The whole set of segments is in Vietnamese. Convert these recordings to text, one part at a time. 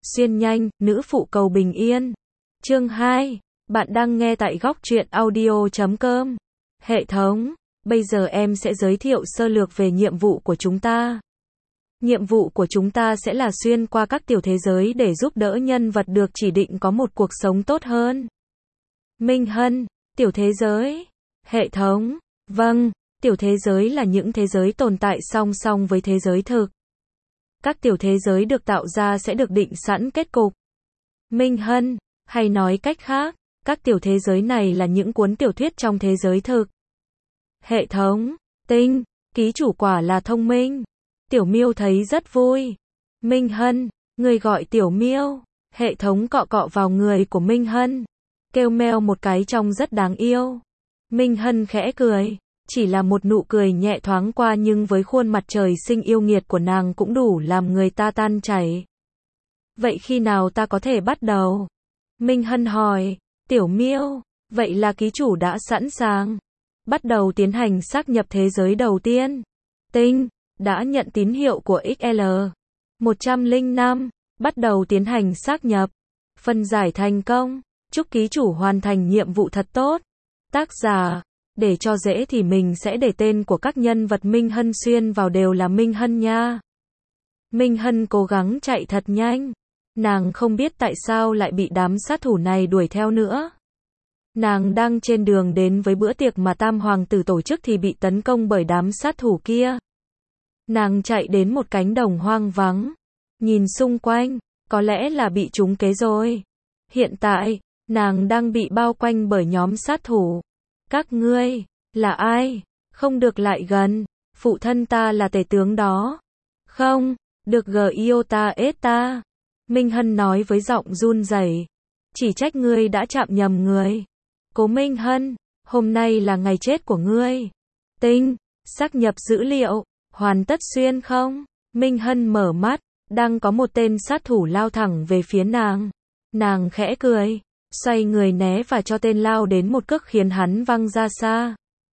Xuyên nhanh, nữ phụ cầu bình yên. Chương 2. Bạn đang nghe tại góc truyện audio.com. Hệ thống, bây giờ em sẽ giới thiệu sơ lược về nhiệm vụ của chúng ta. Nhiệm vụ của chúng ta sẽ là xuyên qua các tiểu thế giới để giúp đỡ nhân vật được chỉ định có một cuộc sống tốt hơn. Minh Hân, tiểu thế giới. Hệ thống, vâng, tiểu thế giới là những thế giới tồn tại song song với thế giới thực. Các tiểu thế giới được tạo ra sẽ được định sẵn kết cục. Minh Hân, hay nói cách khác, các tiểu thế giới này là những cuốn tiểu thuyết trong thế giới thực. Hệ thống, Tinh, ký chủ quả là thông minh. Tiểu Miêu thấy rất vui. Minh Hân, người gọi Tiểu Miêu. Hệ thống cọ cọ vào người của Minh Hân, kêu meo một cái trông rất đáng yêu. Minh Hân khẽ cười, chỉ là một nụ cười nhẹ thoáng qua nhưng với khuôn mặt trời sinh yêu nghiệt của nàng cũng đủ làm người ta tan chảy. Vậy khi nào ta có thể bắt đầu? Minh Hân hỏi. Tiểu Miêu, vậy là ký chủ đã sẵn sàng bắt đầu tiến hành xác nhập thế giới đầu tiên. Tinh, đã nhận tín hiệu của XL 105, bắt đầu tiến hành xác nhập. Phân giải thành công, chúc ký chủ hoàn thành nhiệm vụ thật tốt. Tác giả, để cho dễ thì mình sẽ để tên của các nhân vật Minh Hân xuyên vào đều là Minh Hân nha. Minh Hân cố gắng chạy thật nhanh. Nàng không biết tại sao lại bị đám sát thủ này đuổi theo nữa. Nàng đang trên đường đến với bữa tiệc mà Tam Hoàng tử tổ chức thì bị tấn công bởi đám sát thủ kia. Nàng chạy đến một cánh đồng hoang vắng. Nhìn xung quanh, có lẽ là bị trúng kế rồi. Hiện tại, nàng đang bị bao quanh bởi nhóm sát thủ. Các ngươi, là ai? Không được lại gần, phụ thân ta là tể tướng đó. Không, được Giota ta. Minh Hân nói với giọng run rẩy. Chỉ trách ngươi đã chạm nhầm người. Cố Minh Hân, hôm nay là ngày chết của ngươi. Tinh, xác nhập dữ liệu, hoàn tất xuyên không? Minh Hân mở mắt, đang có một tên sát thủ lao thẳng về phía nàng. Nàng khẽ cười, xoay người né và cho tên lao đến một cước khiến hắn văng ra xa.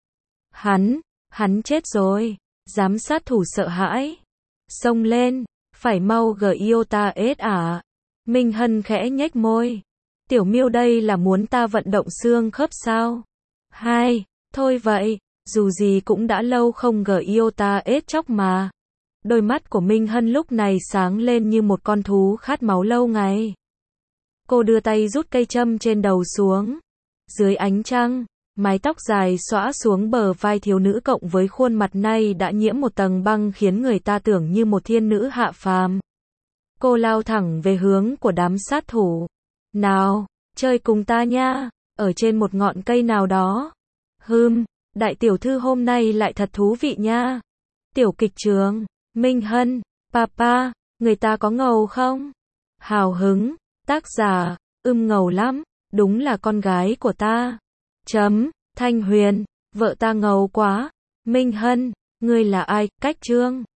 Hắn chết rồi. Giám sát thủ sợ hãi. Xông lên, phải mau Giota à. Minh Hân khẽ nhếch môi. Tiểu Miêu đây là muốn ta vận động xương khớp sao? Thôi vậy, dù gì cũng đã lâu không Giota chóc mà. Đôi mắt của Minh Hân lúc này sáng lên như một con thú khát máu lâu ngày. Cô đưa tay rút cây châm trên đầu xuống. Dưới ánh trăng, mái tóc dài xõa xuống bờ vai thiếu nữ cộng với khuôn mặt nay đã nhiễm một tầng băng khiến người ta tưởng như một thiên nữ hạ phàm. Cô lao thẳng về hướng của đám sát thủ. Nào, chơi cùng ta nha, ở trên một ngọn cây nào đó. Đại tiểu thư hôm nay lại thật thú vị nha. Tiểu kịch trường, Minh Hân, papa, người ta có ngầu không? Hào hứng, tác giả, ngầu lắm, đúng là con gái của ta. Thanh Huyền, vợ ta ngầu quá. Minh Hân, ngươi là ai? Cách chương.